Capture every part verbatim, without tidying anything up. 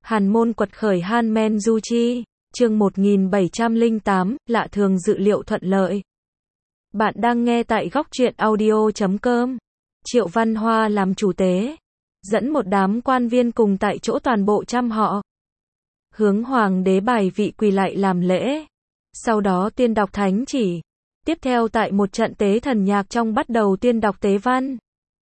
Hàn môn quật khởi Han Men Du Chi, chương một nghìn bảy trăm lẻ tám, lạ thường dự liệu thuận lợi. Bạn đang nghe tại góc truyện audio chấm com. Triệu Văn Hoa làm chủ tế, dẫn một đám quan viên cùng tại chỗ toàn bộ trăm họ. Hướng hoàng đế bài vị quỳ lạy làm lễ. Sau đó tuyên đọc thánh chỉ. Tiếp theo tại một trận tế thần nhạc trong bắt đầu tuyên đọc tế văn.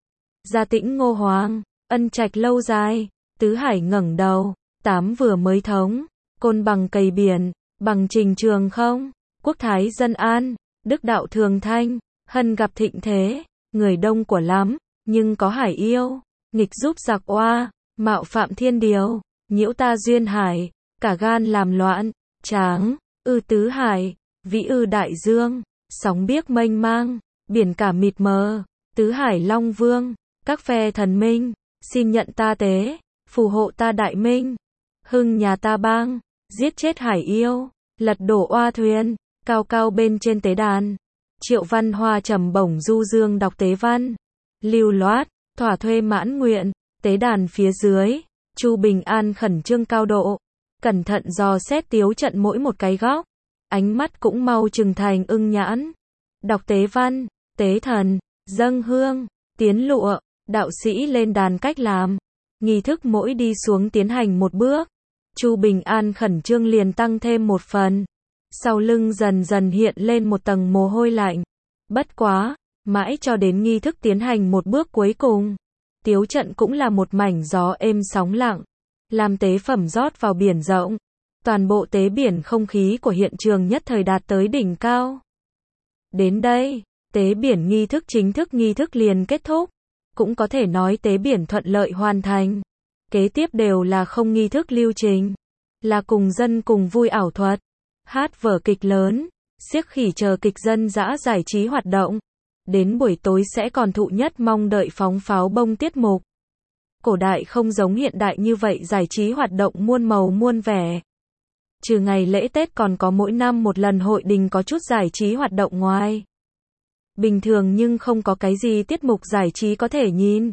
Gia tĩnh Ngô Hoàng, ân trạch lâu dài, tứ hải ngẩng đầu, tám vừa mới thống, côn bằng cày biển, bằng trình trường không, quốc thái dân an, đức đạo thường thanh, hân gặp thịnh thế, người đông của lắm, nhưng có hải yêu, nghịch giúp giặc oa, mạo phạm thiên điều, nhiễu ta duyên hải, cả gan làm loạn, tráng, ư tứ hải, vĩ ư đại dương, sóng biếc mênh mang, biển cả mịt mờ, tứ hải long vương, các phe thần minh, xin nhận ta tế, phù hộ ta đại minh, hưng nhà ta bang, giết chết hải yêu, lật đổ oa thuyền, cao cao bên trên tế đàn. Triệu Văn Hoa trầm bổng du dương đọc tế văn, lưu loát, thỏa thuê mãn nguyện, tế đàn phía dưới, Chu Bình An khẩn trương cao độ, cẩn thận dò xét tiếu trận mỗi một cái góc, ánh mắt cũng mau trừng thành ưng nhãn. Đọc tế văn, tế thần, dâng hương, tiến lụa, đạo sĩ lên đàn cách làm, nghi thức mỗi đi xuống tiến hành một bước. Chu Bình An khẩn trương liền tăng thêm một phần, sau lưng dần dần hiện lên một tầng mồ hôi lạnh. Bất quá, mãi cho đến nghi thức tiến hành một bước cuối cùng, tiếu trận cũng là một mảnh gió êm sóng lặng, làm tế phẩm rót vào biển rộng. Toàn bộ tế biển không khí của hiện trường nhất thời đạt tới đỉnh cao. Đến đây, tế biển nghi thức chính thức nghi thức liền kết thúc, cũng có thể nói tế biển thuận lợi hoàn thành. Kế tiếp đều là không nghi thức lưu trình, là cùng dân cùng vui ảo thuật, hát vở kịch lớn, xiếc khỉ chờ kịch dân dã giải trí hoạt động. Đến buổi tối sẽ còn thụ nhất mong đợi phóng pháo bông tiết mục. Cổ đại không giống hiện đại như vậy, giải trí hoạt động muôn màu muôn vẻ. Trừ ngày lễ Tết còn có mỗi năm một lần hội đình có chút giải trí hoạt động ngoài bình thường, nhưng không có cái gì tiết mục giải trí có thể nhìn.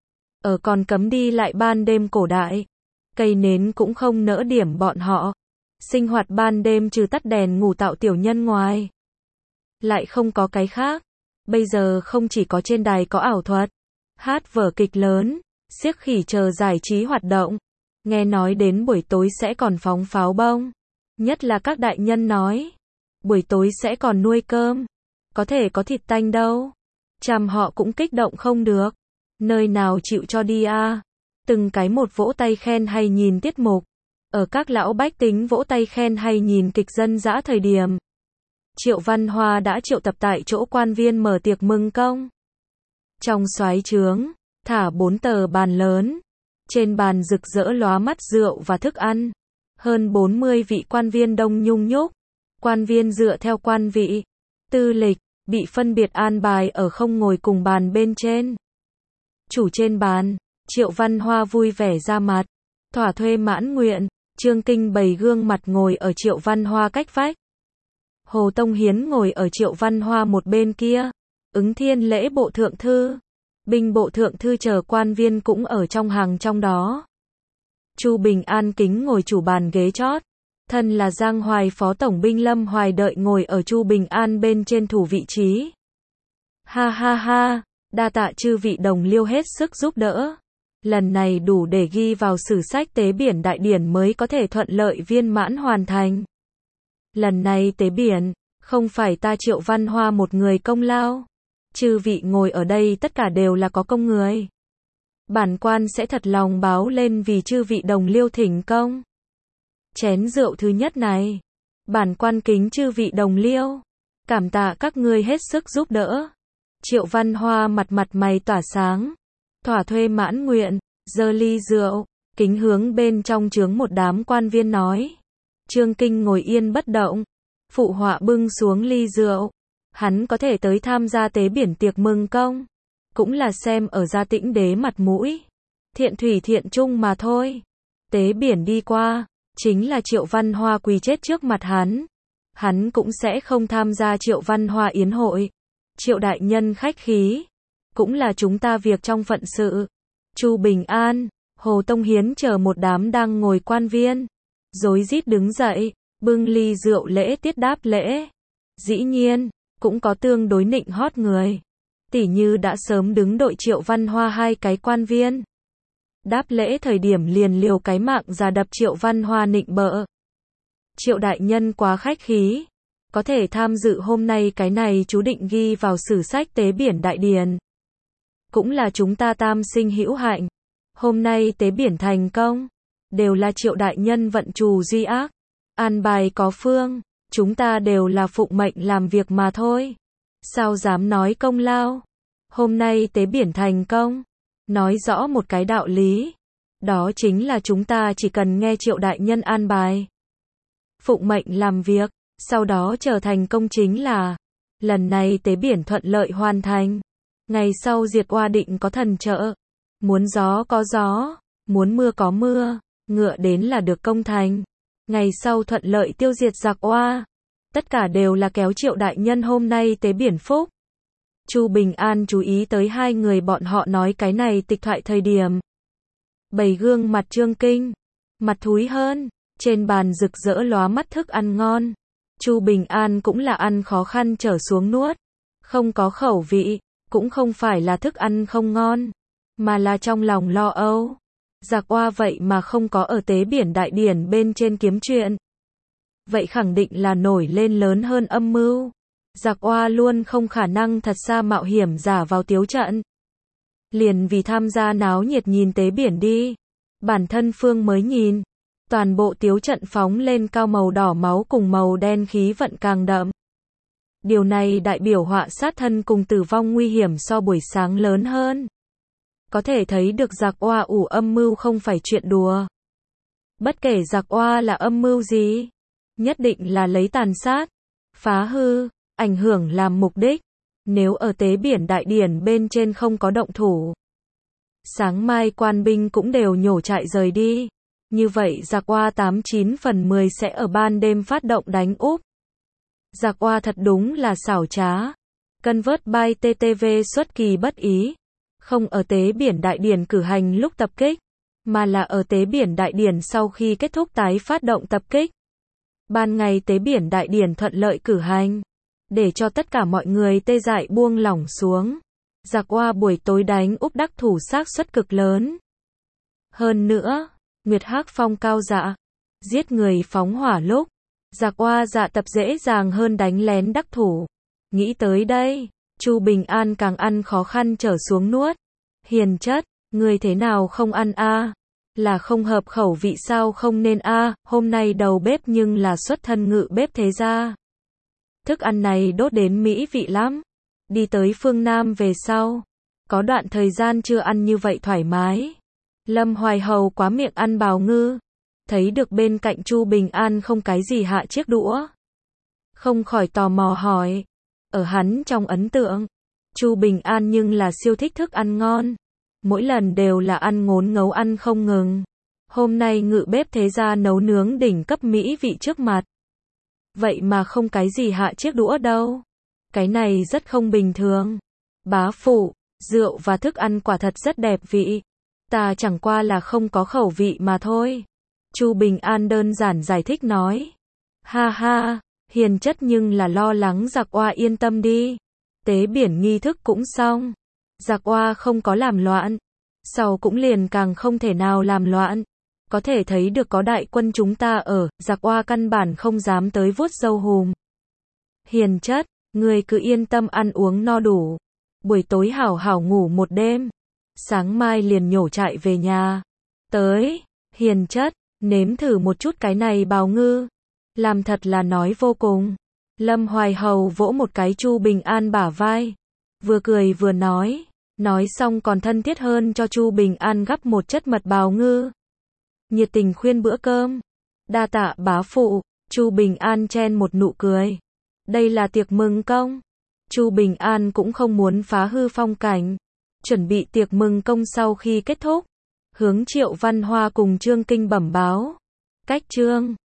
Ở còn cấm đi lại ban đêm cổ đại, cây nến cũng không nỡ điểm bọn họ. Sinh hoạt ban đêm trừ tắt đèn ngủ tạo tiểu nhân ngoài, lại không có cái khác. Bây giờ không chỉ có trên đài có ảo thuật, hát vở kịch lớn, xiếc khỉ chờ giải trí hoạt động. Nghe nói đến buổi tối sẽ còn phóng pháo bông. Nhất là các đại nhân nói, buổi tối sẽ còn nuôi cơm. Có thể có thịt tanh đâu. Chàm họ cũng kích động không được. Nơi nào chịu cho đi a. Từng cái một vỗ tay khen hay nhìn tiết mục. Ở các lão bách tính vỗ tay khen hay nhìn kịch dân dã thời điểm, Triệu Văn Hoa đã triệu tập tại chỗ quan viên mở tiệc mừng công. Trong soái trướng, thả bốn tờ bàn lớn. Trên bàn rực rỡ lóa mắt rượu và thức ăn. Hơn bốn mươi vị quan viên đông nhung nhúc. Quan viên dựa theo quan vị, tư lịch, bị phân biệt an bài ở không ngồi cùng bàn bên trên. Chủ trên bàn, Triệu Văn Hoa vui vẻ ra mặt, thỏa thuê mãn nguyện. Trương Kinh bày gương mặt ngồi ở Triệu Văn Hoa cách vách. Hồ Tông Hiến ngồi ở Triệu Văn Hoa một bên kia. Ứng Thiên lễ bộ thượng thư, binh bộ thượng thư chờ quan viên cũng ở trong hàng trong đó. Chu Bình An kính ngồi chủ bàn ghế chót. Thân là Giang Hoài phó tổng binh Lâm Hoài đợi ngồi ở Chu Bình An bên trên thủ vị trí. Ha ha ha, đa tạ chư vị đồng liêu hết sức giúp đỡ. Lần này đủ để ghi vào sử sách tế biển đại điển mới có thể thuận lợi viên mãn hoàn thành. Lần này tế biển, không phải ta Triệu Văn Hoa một người công lao. Chư vị ngồi ở đây tất cả đều là có công người. Bản quan sẽ thật lòng báo lên vì chư vị đồng liêu thỉnh công. Chén rượu thứ nhất này, bản quan kính chư vị đồng liêu. Cảm tạ các ngươi hết sức giúp đỡ. Triệu Văn Hoa mặt mặt mày tỏa sáng, thỏa thuê mãn nguyện, giơ ly rượu, kính hướng bên trong trướng một đám quan viên nói. Trương Kinh ngồi yên bất động, phụ họa bưng xuống ly rượu. Hắn có thể tới tham gia tế biển tiệc mừng công, cũng là xem ở Gia Tĩnh đế mặt mũi, thiện thủy thiện trung mà thôi. Tế biển đi qua, chính là Triệu Văn Hoa quỳ chết trước mặt hắn. Hắn cũng sẽ không tham gia Triệu Văn Hoa yến hội. Triệu đại nhân khách khí, cũng là chúng ta việc trong phận sự. Chu Bình An, Hồ Tông Hiến chờ một đám đang ngồi quan viên, rối rít đứng dậy, bưng ly rượu lễ tiết đáp lễ. Dĩ nhiên, cũng có tương đối nịnh hót người. Tỉ như đã sớm đứng đội Triệu Văn Hoa hai cái quan viên. Đáp lễ thời điểm liền liều cái mạng ra đập Triệu Văn Hoa nịnh bợ. Triệu đại nhân quá khách khí, có thể tham dự hôm nay cái này chú định ghi vào sử sách tế biển đại điển. Cũng là chúng ta tam sinh hữu hạnh. Hôm nay tế biển thành công, đều là Triệu đại nhân vận trù duy ác, an bài có phương, chúng ta đều là phụng mệnh làm việc mà thôi. Sao dám nói công lao? Hôm nay tế biển thành công, nói rõ một cái đạo lý, đó chính là chúng ta chỉ cần nghe Triệu đại nhân an bài, phụng mệnh làm việc, sau đó trở thành công chính là, lần này tế biển thuận lợi hoàn thành, ngày sau diệt oa định có thần trợ, muốn gió có gió, muốn mưa có mưa, ngựa đến là được công thành, ngày sau thuận lợi tiêu diệt giặc oa, tất cả đều là kéo Triệu đại nhân hôm nay tế biển phúc. Chu Bình An chú ý tới hai người bọn họ nói cái này tịch thoại thời điểm. Bầy gương mặt Trương Kinh, mặt thúi hơn, trên bàn rực rỡ lóa mắt thức ăn ngon. Chu Bình An cũng là ăn khó khăn trở xuống nuốt, không có khẩu vị, cũng không phải là thức ăn không ngon, mà là trong lòng lo âu. Giặc oa vậy mà không có ở tế biển đại điển bên trên kiếm chuyện. Vậy khẳng định là nổi lên lớn hơn âm mưu. Giặc oa luôn không khả năng thật xa mạo hiểm giả vào tiếu trận. Liền vì tham gia náo nhiệt nhìn tế biển đi. Bản thân Phương mới nhìn. Toàn bộ tiếu trận phóng lên cao màu đỏ máu cùng màu đen khí vận càng đậm. Điều này đại biểu họa sát thân cùng tử vong nguy hiểm so buổi sáng lớn hơn. Có thể thấy được giặc oa ủ âm mưu không phải chuyện đùa. Bất kể giặc oa là âm mưu gì, nhất định là lấy tàn sát, phá hư, ảnh hưởng làm mục đích. Nếu ở tế biển đại điển bên trên không có động thủ, sáng mai quan binh cũng đều nhổ trại rời đi. Như vậy giặc oa tám chín phần mười sẽ ở ban đêm phát động đánh úp. Giặc oa thật đúng là xảo trá. Cân vớt bay tê tê vê xuất kỳ bất ý. Không ở tế biển đại điển cử hành lúc tập kích, mà là ở tế biển đại điển sau khi kết thúc tái phát động tập kích. Ban ngày tế biển đại điển thuận lợi cử hành, để cho tất cả mọi người tê dại buông lỏng xuống. Giặc oa buổi tối đánh úp đắc thủ xác suất cực lớn. Hơn nữa, Nguyệt Hắc Phong cao dạ, giết người phóng hỏa lúc, giặc oa dạ tập dễ dàng hơn đánh lén đắc thủ. Nghĩ tới đây, Chu Bình An càng ăn khó khăn trở xuống nuốt. Hiền chất, người thế nào không ăn a? À? Là không hợp khẩu vị sao không nên a? À? Hôm nay đầu bếp nhưng là xuất thân ngự bếp thế gia. Thức ăn này đốt đến mỹ vị lắm. Đi tới phương Nam về sau, có đoạn thời gian chưa ăn như vậy thoải mái. Lâm Hoài Hầu quá miệng ăn bào ngư, thấy được bên cạnh Chu Bình An không cái gì hạ chiếc đũa, không khỏi tò mò hỏi. Ở hắn trong ấn tượng, Chu Bình An nhưng là siêu thích thức ăn ngon, mỗi lần đều là ăn ngốn ngấu ăn không ngừng. Hôm nay ngự bếp thế gia nấu nướng đỉnh cấp mỹ vị trước mặt, vậy mà không cái gì hạ chiếc đũa đâu. Cái này rất không bình thường. Bá phụ, rượu và thức ăn quả thật rất đẹp vị. Ta chẳng qua là không có khẩu vị mà thôi. Chu Bình An đơn giản giải thích nói. Ha ha, hiền chất nhưng là lo lắng giặc oa yên tâm đi. Tế biển nghi thức cũng xong. Giặc oa không có làm loạn. Sau cũng liền càng không thể nào làm loạn. Có thể thấy được có đại quân chúng ta ở, giặc oa căn bản không dám tới vuốt râu hùm. Hiền chất, người cứ yên tâm ăn uống no đủ. Buổi tối hảo hảo ngủ một đêm. Sáng mai liền nhổ trại về nhà. Tới, hiền chất, nếm thử một chút cái này bào ngư. Làm thật là nói vô cùng. Lâm Hoài Hầu vỗ một cái Chu Bình An bả vai. Vừa cười vừa nói. Nói xong còn thân thiết hơn cho Chu Bình An gắp một chất mật bào ngư. Nhiệt tình khuyên bữa cơm. Đa tạ bá phụ. Chu Bình An chen một nụ cười. Đây là tiệc mừng công. Chu Bình An cũng không muốn phá hư phong cảnh. Chuẩn bị tiệc mừng công sau khi kết thúc. Hướng Triệu Văn Hoa cùng Trương Kinh bẩm báo. Cách Trương